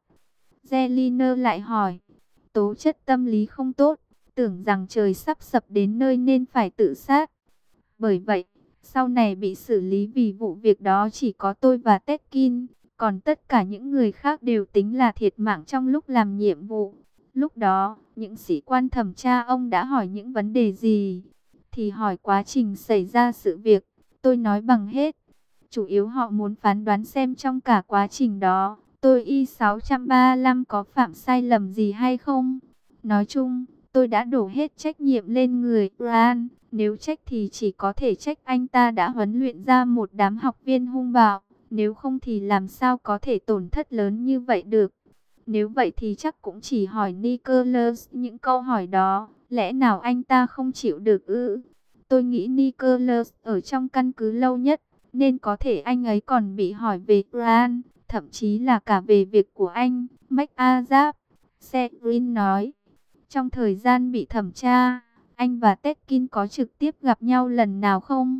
Zelina lại hỏi, tố chất tâm lý không tốt, tưởng rằng trời sắp sập đến nơi nên phải tự sát. Bởi vậy, sau này bị xử lý vì vụ việc đó chỉ có tôi và Tetkin, còn tất cả những người khác đều tính là thiệt mạng trong lúc làm nhiệm vụ. Lúc đó, những sĩ quan thẩm tra ông đã hỏi những vấn đề gì? Thì hỏi quá trình xảy ra sự việc, tôi nói bằng hết. Chủ yếu họ muốn phán đoán xem trong cả quá trình đó, tôi Y sáu ba lăm có phạm sai lầm gì hay không. Nói chung, tôi đã đổ hết trách nhiệm lên người Ryan. Nếu trách thì chỉ có thể trách anh ta đã huấn luyện ra một đám học viên hung bạo, Nếu không thì làm sao có thể tổn thất lớn như vậy được. Nếu vậy thì chắc cũng chỉ hỏi Nicholas những câu hỏi đó. Lẽ nào anh ta không chịu được ư? Tôi nghĩ Nicholas ở trong căn cứ lâu nhất, nên có thể anh ấy còn bị hỏi về Grant, thậm chí là cả về việc của anh, McAzap. Severin nói, trong thời gian bị thẩm tra, anh và Tekin có trực tiếp gặp nhau lần nào không?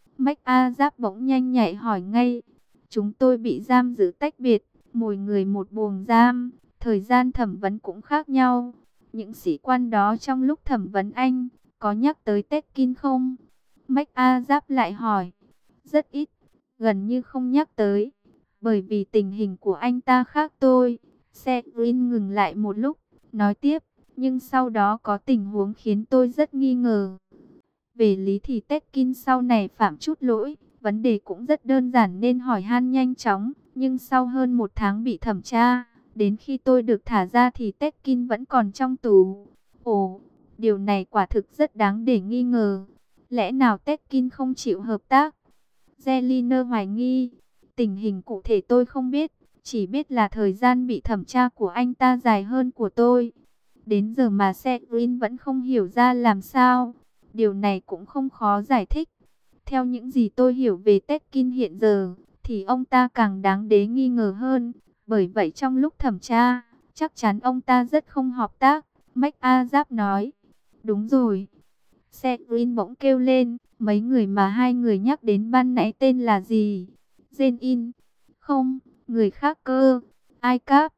McAzap bỗng nhanh nhạy hỏi ngay. Chúng tôi bị giam giữ tách biệt, mỗi người một buồng giam, thời gian thẩm vấn cũng khác nhau. Những sĩ quan đó trong lúc thẩm vấn anh, có nhắc tới Tekin không? McAzap lại hỏi. Rất ít, gần như không nhắc tới, bởi vì tình hình của anh ta khác tôi. Severin ngừng lại một lúc, nói tiếp, nhưng sau đó có tình huống khiến tôi rất nghi ngờ. Về lý thì Tekin sau này phạm chút lỗi, vấn đề cũng rất đơn giản nên hỏi han nhanh chóng, nhưng sau hơn một tháng bị thẩm tra, đến khi tôi được thả ra thì Tekin vẫn còn trong tù. Ồ, điều này quả thực rất đáng để nghi ngờ. Lẽ nào Tekin không chịu hợp tác? Zelina hoài nghi. Tình hình cụ thể tôi không biết, chỉ biết là thời gian bị thẩm tra của anh ta dài hơn của tôi. Đến giờ mà Severin vẫn không hiểu ra làm sao. Điều này cũng không khó giải thích. Theo những gì tôi hiểu về Tekin hiện giờ, thì ông ta càng đáng để nghi ngờ hơn. Bởi vậy trong lúc thẩm tra, chắc chắn ông ta rất không hợp tác. McAzap nói. Đúng rồi. Severin bỗng kêu lên. Mấy người mà hai người nhắc đến ban nãy tên là gì? Zenin. Không, người khác cơ. Icap.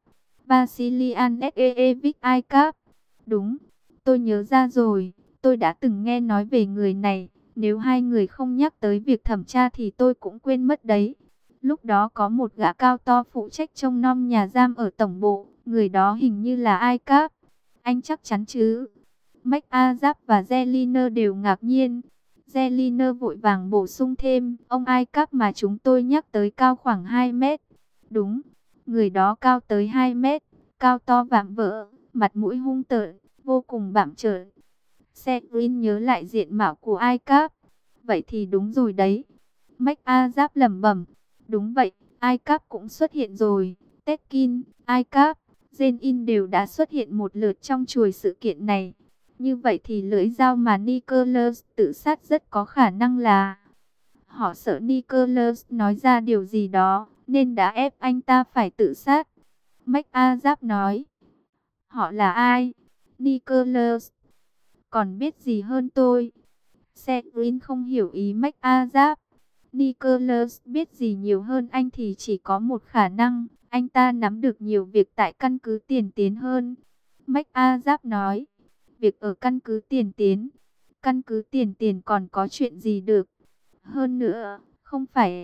Vasilian Eevic Icap. Đúng, tôi nhớ ra rồi. Tôi đã từng nghe nói về người này. Nếu hai người không nhắc tới việc thẩm tra thì tôi cũng quên mất đấy. Lúc đó có một gã cao to phụ trách trông nom nhà giam ở tổng bộ. Người đó hình như là Icap. Anh chắc chắn chứ? McAzap và Zelina đều ngạc nhiên. Zelina vội vàng bổ sung thêm. Ông Icap mà chúng tôi nhắc tới cao khoảng hai mét. Đúng, người đó cao tới hai mét. Cao to vạm vỡ, mặt mũi hung tợn, vô cùng bặm trợn. Severin nhớ lại diện mạo của Icap. Vậy thì đúng rồi đấy. McAzap lẩm bẩm. Đúng vậy, Icap cũng xuất hiện rồi. Tekin, Icap, Zenin đều đã xuất hiện một lượt trong chuỗi sự kiện này. Như vậy thì lưỡi dao mà Nicholas tự sát rất có khả năng là... Họ sợ Nicholas nói ra điều gì đó, nên đã ép anh ta phải tự sát. McAzap nói. Họ là ai? Nicholas. Còn biết gì hơn tôi? Severin không hiểu ý McAzap. Nicholas biết gì nhiều hơn anh thì chỉ có một khả năng. Anh ta nắm được nhiều việc tại căn cứ Tiền Tiến hơn. McAzap nói. Việc ở căn cứ Tiền Tiến. Căn cứ Tiền Tiền còn có chuyện gì được? Hơn nữa, không phải...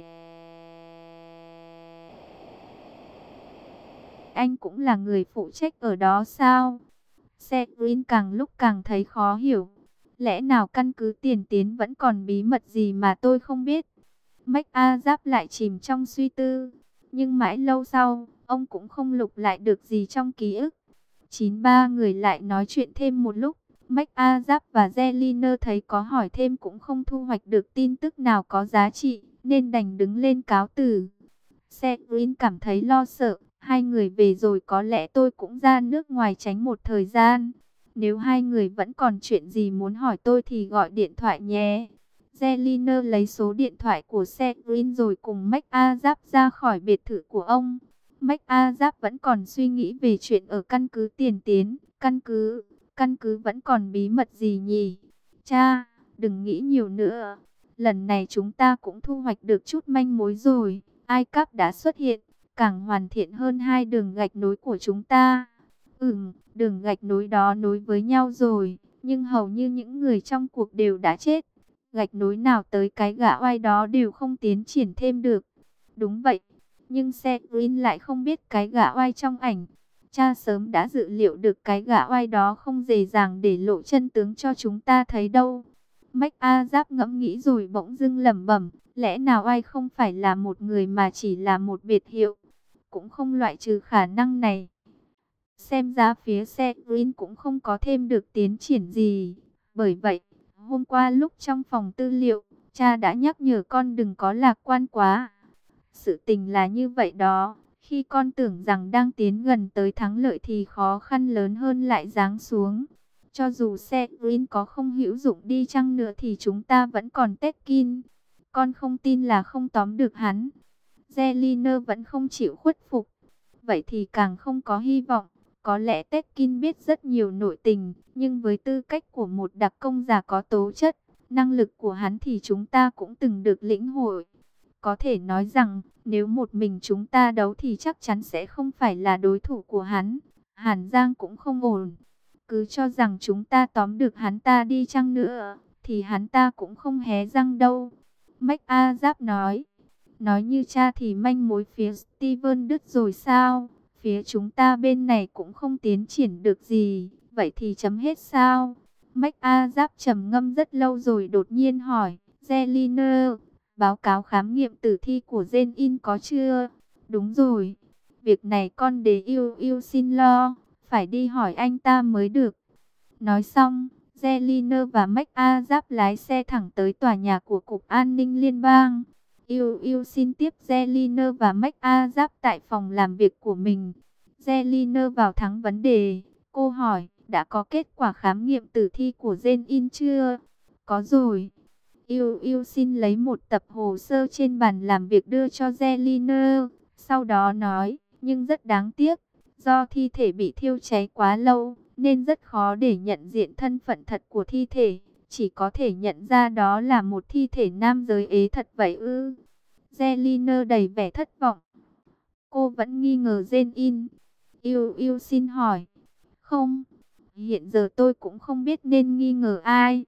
Anh cũng là người phụ trách ở đó sao? Severin càng lúc càng thấy khó hiểu. Lẽ nào căn cứ Tiền Tiến vẫn còn bí mật gì mà tôi không biết? McAzap lại chìm trong suy tư. Nhưng mãi lâu sau, ông cũng không lục lại được gì trong ký ức. Chín ba người lại nói chuyện thêm một lúc. McAzap và Zelina thấy có hỏi thêm cũng không thu hoạch được tin tức nào có giá trị, nên đành đứng lên cáo từ. Severin cảm thấy lo sợ. Hai người về rồi có lẽ tôi cũng ra nước ngoài tránh một thời gian. Nếu hai người vẫn còn chuyện gì muốn hỏi tôi thì gọi điện thoại nhé. Zelina lấy số điện thoại của Severin rồi cùng McAzap ra khỏi biệt thự của ông. McAzap vẫn còn suy nghĩ về chuyện ở căn cứ Tiền Tiến. Căn cứ, căn cứ vẫn còn bí mật gì nhỉ? Cha, đừng nghĩ nhiều nữa. Lần này chúng ta cũng thu hoạch được chút manh mối rồi. Icap đã xuất hiện, càng hoàn thiện hơn hai đường gạch nối của chúng ta. Ừm, đường gạch nối đó nối với nhau rồi, nhưng hầu như những người trong cuộc đều đã chết. Gạch nối nào tới cái gã oai đó đều không tiến triển thêm được. Đúng vậy, nhưng Severin lại không biết cái gã oai trong ảnh. Cha sớm đã dự liệu được cái gã oai đó không dễ dàng để lộ chân tướng cho chúng ta thấy đâu. McAzap ngẫm nghĩ rồi bỗng dưng lẩm bẩm, lẽ nào oai không phải là một người mà chỉ là một biệt hiệu? Cũng không loại trừ khả năng này. Xem ra phía Severin cũng không có thêm được tiến triển gì. Bởi vậy, hôm qua lúc trong phòng tư liệu, cha đã nhắc nhở con đừng có lạc quan quá. Sự tình là như vậy đó. Khi con tưởng rằng đang tiến gần tới thắng lợi thì khó khăn lớn hơn lại giáng xuống. Cho dù xe Green có không hữu dụng đi chăng nữa thì chúng ta vẫn còn Tekin. Con không tin là không tóm được hắn. Zelina vẫn không chịu khuất phục. Vậy thì càng không có hy vọng. Có lẽ Tekin biết rất nhiều nội tình, nhưng với tư cách của một đặc công giả có tố chất, năng lực của hắn thì chúng ta cũng từng được lĩnh hội. Có thể nói rằng, nếu một mình chúng ta đấu thì chắc chắn sẽ không phải là đối thủ của hắn. Hàn Giang cũng không ổn. Cứ cho rằng chúng ta tóm được hắn ta đi chăng nữa, thì hắn ta cũng không hé răng đâu. McAzap nói. Nói như cha thì manh mối phía Steven đứt rồi sao? Phía chúng ta bên này cũng không tiến triển được gì. Vậy thì chấm hết sao? McAzap trầm ngâm rất lâu rồi đột nhiên hỏi. Zelina, báo cáo khám nghiệm tử thi của Jane-in có chưa? Đúng rồi. Việc này con để yêu yêu xin lo. Phải đi hỏi anh ta mới được. Nói xong, Zelina và McAzap lái xe thẳng tới tòa nhà của Cục An ninh Liên bang. Yêu yêu xin tiếp Zelina và McAzap tại phòng làm việc của mình. Zelina vào thẳng vấn đề. Cô hỏi, đã có kết quả khám nghiệm tử thi của Jane-in chưa? Có rồi. Yêu yêu xin lấy một tập hồ sơ trên bàn làm việc đưa cho Zelina. Sau đó nói, nhưng rất đáng tiếc. Do thi thể bị thiêu cháy quá lâu, nên rất khó để nhận diện thân phận thật của thi thể. Chỉ có thể nhận ra đó là một thi thể nam giới ế thật vậy ư? Zelina đầy vẻ thất vọng. Cô vẫn nghi ngờ Jane-in. Yêu yêu xin hỏi. Không, hiện giờ tôi cũng không biết nên nghi ngờ ai.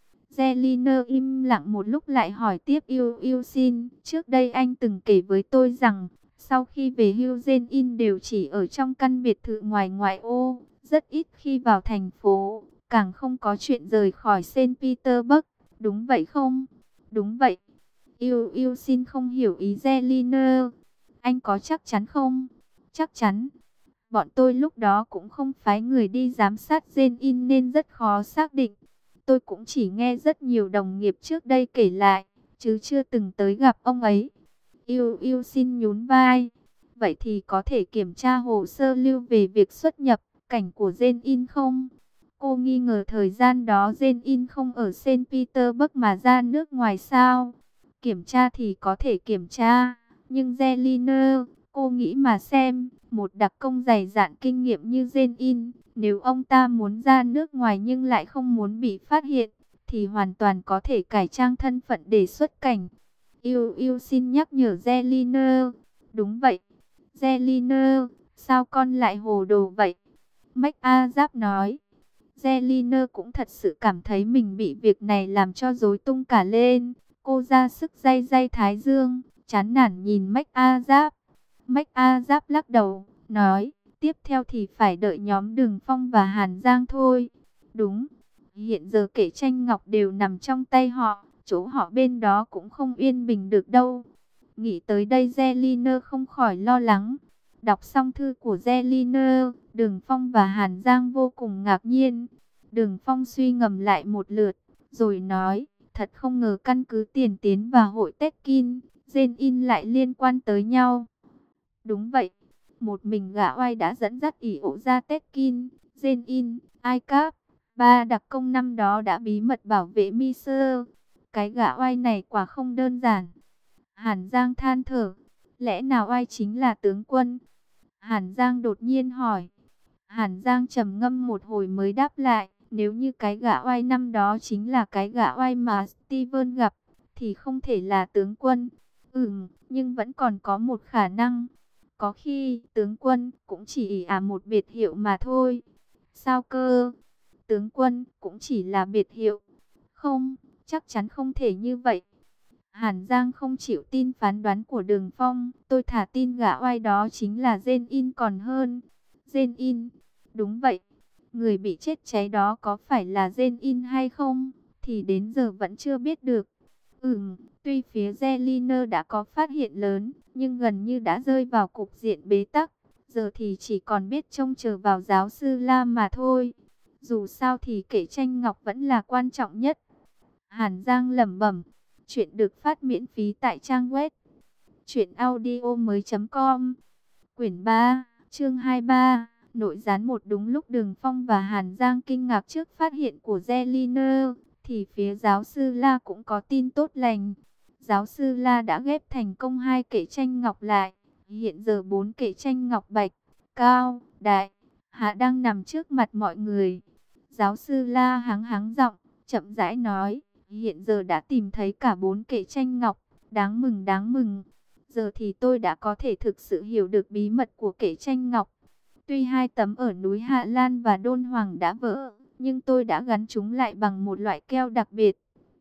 Zelina im lặng một lúc lại hỏi tiếp yêu yêu xin. Trước đây anh từng kể với tôi rằng, sau khi về hưu Jane-in đều chỉ ở trong căn biệt thự ngoài ngoại ô, rất ít khi vào thành phố, càng không có chuyện rời khỏi Saint Petersburg. Đúng vậy không? Đúng vậy. Yêu yêu xin không hiểu ý Zelina. Anh có chắc chắn không? Chắc chắn. Bọn tôi lúc đó cũng không phái người đi giám sát Jane-in nên rất khó xác định. Tôi cũng chỉ nghe rất nhiều đồng nghiệp trước đây kể lại, chứ chưa từng tới gặp ông ấy. Yêu yêu xin nhún vai. Vậy thì có thể kiểm tra hồ sơ lưu về việc xuất nhập cảnh của Jane-in không? Cô nghi ngờ thời gian đó Jane-in không ở Saint Petersburg mà ra nước ngoài sao? Kiểm tra thì có thể kiểm tra, nhưng Zelina, cô nghĩ mà xem, một đặc công dày dạn kinh nghiệm như Jane-in, nếu ông ta muốn ra nước ngoài nhưng lại không muốn bị phát hiện, thì hoàn toàn có thể cải trang thân phận để xuất cảnh. Yêu yêu xin nhắc nhở Zelina. Đúng vậy. Zelina, sao con lại hồ đồ vậy? McAzap nói. Zelina cũng thật sự cảm thấy mình bị việc này làm cho rối tung cả lên. Cô ra sức day day thái dương, chán nản nhìn McAzap. McAzap lắc đầu, nói, tiếp theo thì phải đợi nhóm Đường Phong và Hàn Giang thôi. Đúng, hiện giờ kể tranh ngọc đều nằm trong tay họ, chỗ họ bên đó cũng không yên bình được đâu. Nghĩ tới đây Zelina không khỏi lo lắng. Đọc xong thư của Zelina, Đường Phong và Hàn Giang vô cùng ngạc nhiên. Đường Phong suy ngẫm lại một lượt, rồi nói, thật không ngờ căn cứ tiền tiến và hội Tekin, Jane-in lại liên quan tới nhau. Đúng vậy, một mình gã oai đã dẫn dắt ỷ ổ ra Tekin, Jane-in, Ai Cáp. Ba đặc công năm đó đã bí mật bảo vệ Miser. Cái gã oai này quả không đơn giản. Hàn Giang than thở, lẽ nào oai chính là tướng quân? Hàn Giang đột nhiên hỏi. Hàn Giang trầm ngâm một hồi mới đáp lại, nếu như cái gã oai năm đó chính là cái gã oai mà Steven gặp, thì không thể là tướng quân. Ừm, nhưng vẫn còn có một khả năng. Có khi tướng quân cũng chỉ ỷ ả một biệt hiệu mà thôi. Sao cơ? Tướng quân cũng chỉ là biệt hiệu. Không, chắc chắn không thể như vậy. Hàn Giang không chịu tin phán đoán của Đường Phong. Tôi thả tin gã oai đó chính là Jane-in còn hơn. Jane-in, đúng vậy. Người bị chết cháy đó có phải là Jane-in hay không? Thì đến giờ vẫn chưa biết được. Ừm, tuy phía Zelina đã có phát hiện lớn, nhưng gần như đã rơi vào cục diện bế tắc. Giờ thì chỉ còn biết trông chờ vào giáo sư Lam mà thôi. Dù sao thì kể tranh ngọc vẫn là quan trọng nhất. Hàn Giang lẩm bẩm. Chuyện được phát miễn phí tại trang web Chuyện audio mới com. Quyển ba, chương hai mươi ba. Nội gián một. Đúng lúc Đường Phong và Hàn Giang kinh ngạc trước phát hiện của Zeliner, thì phía giáo sư La cũng có tin tốt lành. Giáo sư La đã ghép thành công hai kệ tranh ngọc lại. Hiện giờ bốn kệ tranh ngọc bạch, cao, đại, hạ đang nằm trước mặt mọi người. Giáo sư La hắng hắng giọng, chậm rãi nói, hiện giờ đã tìm thấy cả bốn kệ tranh ngọc, đáng mừng đáng mừng. Giờ thì tôi đã có thể thực sự hiểu được bí mật của kệ tranh ngọc. Tuy hai tấm ở núi Hạ Lan và Đôn Hoàng đã vỡ, nhưng tôi đã gắn chúng lại bằng một loại keo đặc biệt.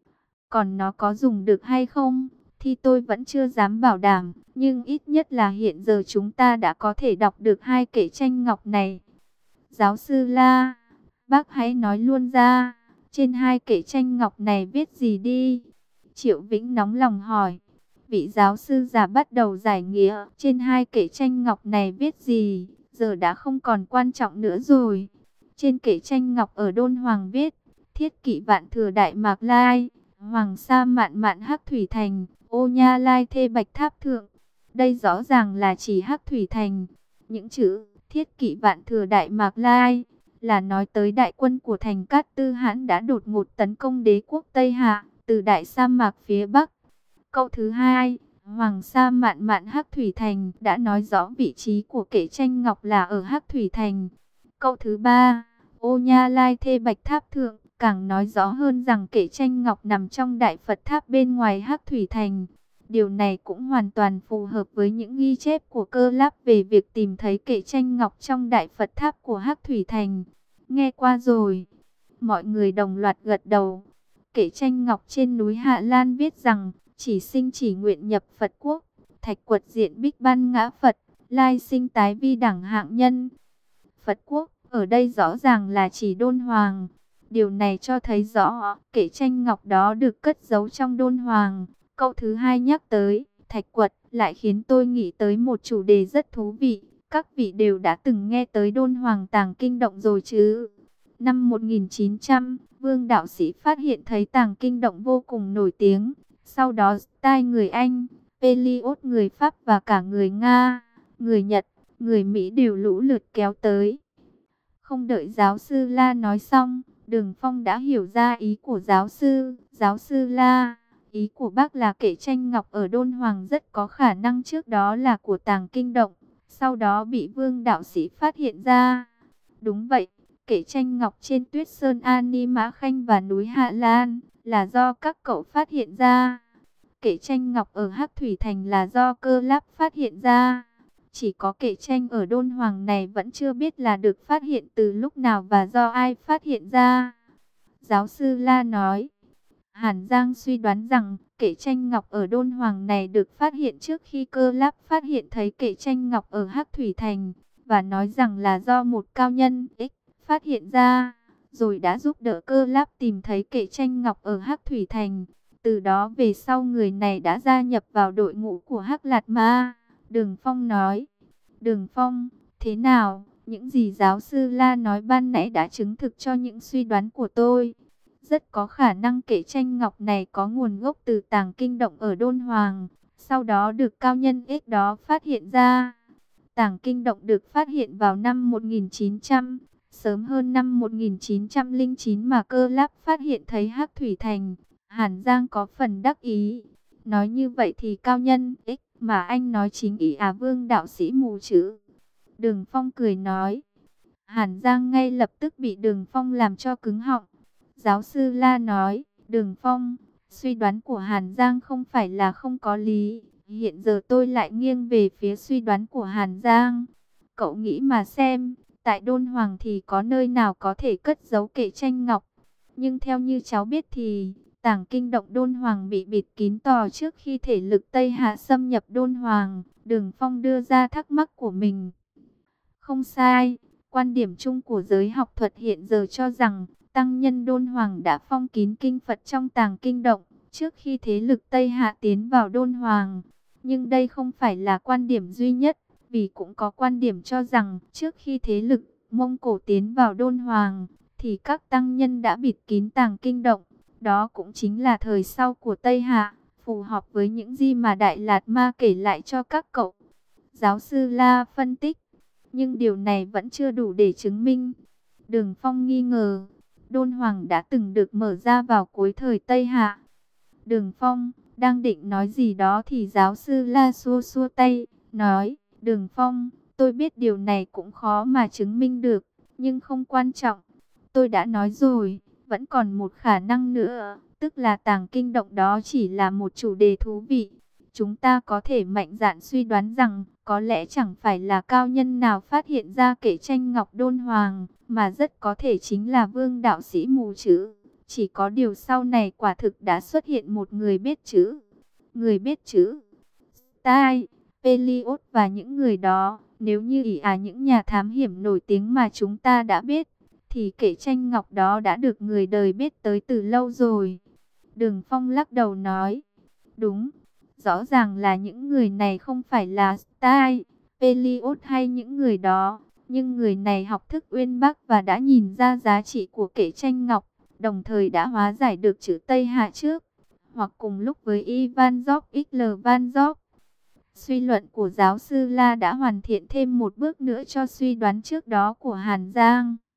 Còn nó có dùng được hay không, thì tôi vẫn chưa dám bảo đảm. Nhưng ít nhất là hiện giờ chúng ta đã có thể đọc được hai kệ tranh ngọc này. Giáo sư La, bác hãy nói luôn ra, trên hai kệ tranh ngọc này viết gì đi? Triệu Vĩnh nóng lòng hỏi. Vị giáo sư già bắt đầu giải nghĩa, trên hai kệ tranh ngọc này viết gì, giờ đã không còn quan trọng nữa rồi. Trên kệ tranh ngọc ở Đôn Hoàng viết, Thiết Kỵ Vạn Thừa Đại Mạc Lai, Hoàng Sa Mạn Mạn Hắc Thủy Thành, Ô Nha Lai Thê Bạch Tháp Thượng. Đây rõ ràng là chỉ Hắc Thủy Thành. Những chữ Thiết Kỵ Vạn Thừa Đại Mạc Lai là nói tới đại quân của thành Cát Tư Hãn đã đột ngột tấn công đế quốc Tây Hạ từ đại sa mạc phía Bắc. Câu thứ hai, Hoàng Sa Mạn Mạn Hắc Thủy Thành đã nói rõ vị trí của kệ tranh ngọc là ở Hắc Thủy Thành. Câu thứ ba, Ô Nha Lai Thê Bạch Tháp Thượng càng nói rõ hơn rằng kệ tranh ngọc nằm trong Đại Phật Tháp bên ngoài Hắc Thủy Thành. Điều này cũng hoàn toàn phù hợp với những ghi chép của Cơ Láp về việc tìm thấy kệ tranh ngọc trong Đại Phật Tháp của Hắc Thủy Thành. Nghe qua rồi, mọi người đồng loạt gật đầu. Kệ tranh ngọc trên núi Hạ Lan viết rằng, chỉ sinh chỉ nguyện nhập Phật quốc, thạch quật diện bích ban ngã Phật, lai sinh tái vi đẳng hạng nhân. Phật quốc, ở đây rõ ràng là chỉ Đôn Hoàng. Điều này cho thấy rõ, kệ tranh ngọc đó được cất giấu trong Đôn Hoàng. Câu thứ hai nhắc tới, thạch quật, lại khiến tôi nghĩ tới một chủ đề rất thú vị. Các vị đều đã từng nghe tới Đôn Hoàng Tàng Kinh Động rồi chứ? Năm một nghìn chín trăm, Vương đạo sĩ phát hiện thấy Tàng Kinh Động vô cùng nổi tiếng. Sau đó, tai người Anh, Peliot người Pháp và cả người Nga, người Nhật, người Mỹ đều lũ lượt kéo tới. Không đợi giáo sư La nói xong, Đường Phong đã hiểu ra ý của giáo sư. Giáo sư La, ý của bác là kệ tranh ngọc ở Đôn Hoàng rất có khả năng trước đó là của Tàng Kinh Động, sau đó bị Vương đạo sĩ phát hiện ra. Đúng vậy, kệ tranh ngọc trên Tuyết Sơn Ani Mã Khanh và núi Hạ Lan là do các cậu phát hiện ra. Kệ tranh ngọc ở Hắc Thủy Thành là do Cơ Láp phát hiện ra. Chỉ có kệ tranh ở Đôn Hoàng này vẫn chưa biết là được phát hiện từ lúc nào và do ai phát hiện ra. Giáo sư La nói, Hàn Giang suy đoán rằng kệ tranh ngọc ở Đôn Hoàng này được phát hiện trước khi Cơ Láp phát hiện thấy kệ tranh ngọc ở Hắc Thủy Thành, và nói rằng là do một cao nhân X phát hiện ra, rồi đã giúp đỡ Cơ Láp tìm thấy kệ tranh ngọc ở Hắc Thủy Thành. Từ đó về sau người này đã gia nhập vào đội ngũ của Hắc Lạt Ma. Đường Phong nói, Đường Phong, thế nào, những gì giáo sư La nói ban nãy đã chứng thực cho những suy đoán của tôi. Rất có khả năng kệ tranh ngọc này có nguồn gốc từ Tàng Kinh Động ở Đôn Hoàng, sau đó được cao nhân X đó phát hiện ra. Tàng Kinh Động được phát hiện vào năm một nghìn chín trăm, sớm hơn năm một nghìn chín trăm lẻ chín mà Cơ Láp phát hiện thấy Hắc Thủy Thành. Hàn Giang có phần đắc ý. Nói như vậy thì cao nhân X mà anh nói chính ý à Vương đạo sĩ mù chữ. Đường Phong cười nói. Hàn Giang ngay lập tức bị Đường Phong làm cho cứng họng. Giáo sư La nói, Đường Phong, suy đoán của Hàn Giang không phải là không có lý. Hiện giờ tôi lại nghiêng về phía suy đoán của Hàn Giang. Cậu nghĩ mà xem, tại Đôn Hoàng thì có nơi nào có thể cất giấu kệ tranh ngọc. Nhưng theo như cháu biết thì Tàng Kinh Động Đôn Hoàng bị bịt kín tò trước khi thể lực Tây Hạ xâm nhập Đôn Hoàng. Đường Phong đưa ra thắc mắc của mình. Không sai, quan điểm chung của giới học thuật hiện giờ cho rằng tăng nhân Đôn Hoàng đã phong kín kinh Phật trong Tàng Kinh Động trước khi thế lực Tây Hạ tiến vào Đôn Hoàng. Nhưng đây không phải là quan điểm duy nhất, vì cũng có quan điểm cho rằng trước khi thế lực Mông Cổ tiến vào Đôn Hoàng thì các tăng nhân đã bịt kín Tàng Kinh Động. Đó cũng chính là thời sau của Tây Hạ, phù hợp với những gì mà Đại Lạt Ma kể lại cho các cậu. Giáo sư La phân tích, nhưng điều này vẫn chưa đủ để chứng minh. Đường Phong nghi ngờ, Đôn Hoàng đã từng được mở ra vào cuối thời Tây Hạ. Đường Phong đang định nói gì đó thì giáo sư La xua xua tay, nói, Đường Phong, tôi biết điều này cũng khó mà chứng minh được, nhưng không quan trọng. Tôi đã nói rồi, vẫn còn một khả năng nữa, tức là tàng kinh động đó chỉ là một chủ đề thú vị. Chúng ta có thể mạnh dạn suy đoán rằng, có lẽ chẳng phải là cao nhân nào phát hiện ra kệ tranh ngọc Đôn Hoàng, mà rất có thể chính là Vương đạo sĩ mù chữ. Chỉ có điều sau này quả thực đã xuất hiện một người biết chữ. Người biết chữ. Tai, Peliot và những người đó, nếu như ỷ à những nhà thám hiểm nổi tiếng mà chúng ta đã biết, thì kệ tranh ngọc đó đã được người đời biết tới từ lâu rồi. Đường Phong lắc đầu nói, đúng, rõ ràng là những người này không phải là Tai, Peliot hay những người đó, nhưng người này học thức uyên bác và đã nhìn ra giá trị của kệ tranh ngọc, đồng thời đã hóa giải được chữ Tây Hạ trước, hoặc cùng lúc với Ivan Gogh x lờ Van Gogh. Suy luận của giáo sư La đã hoàn thiện thêm một bước nữa cho suy đoán trước đó của Hàn Giang.